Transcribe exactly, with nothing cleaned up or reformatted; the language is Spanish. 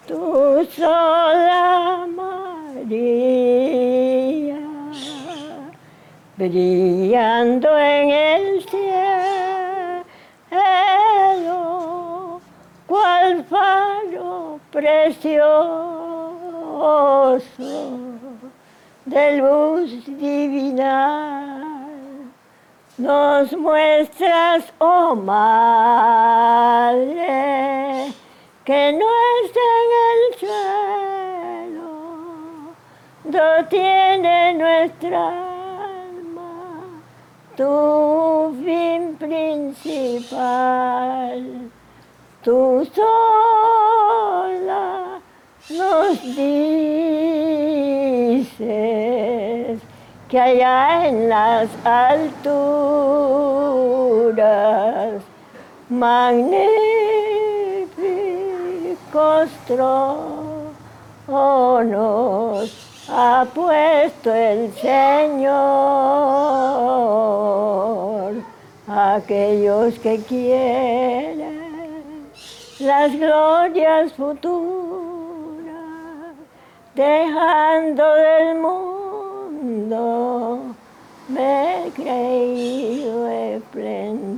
Tú sola María, brillando en el cielo, cual faro precioso de luz divina, nos muestras, oh Madre, que no está en el suelo, do tiene nuestra alma, tu fin principal. Tú sola nos dices que allá en las alturas magníficos tronos ha puesto el Señor a aquellos que quieren las glorias futuras, dejando del mundo me he creído esplendor.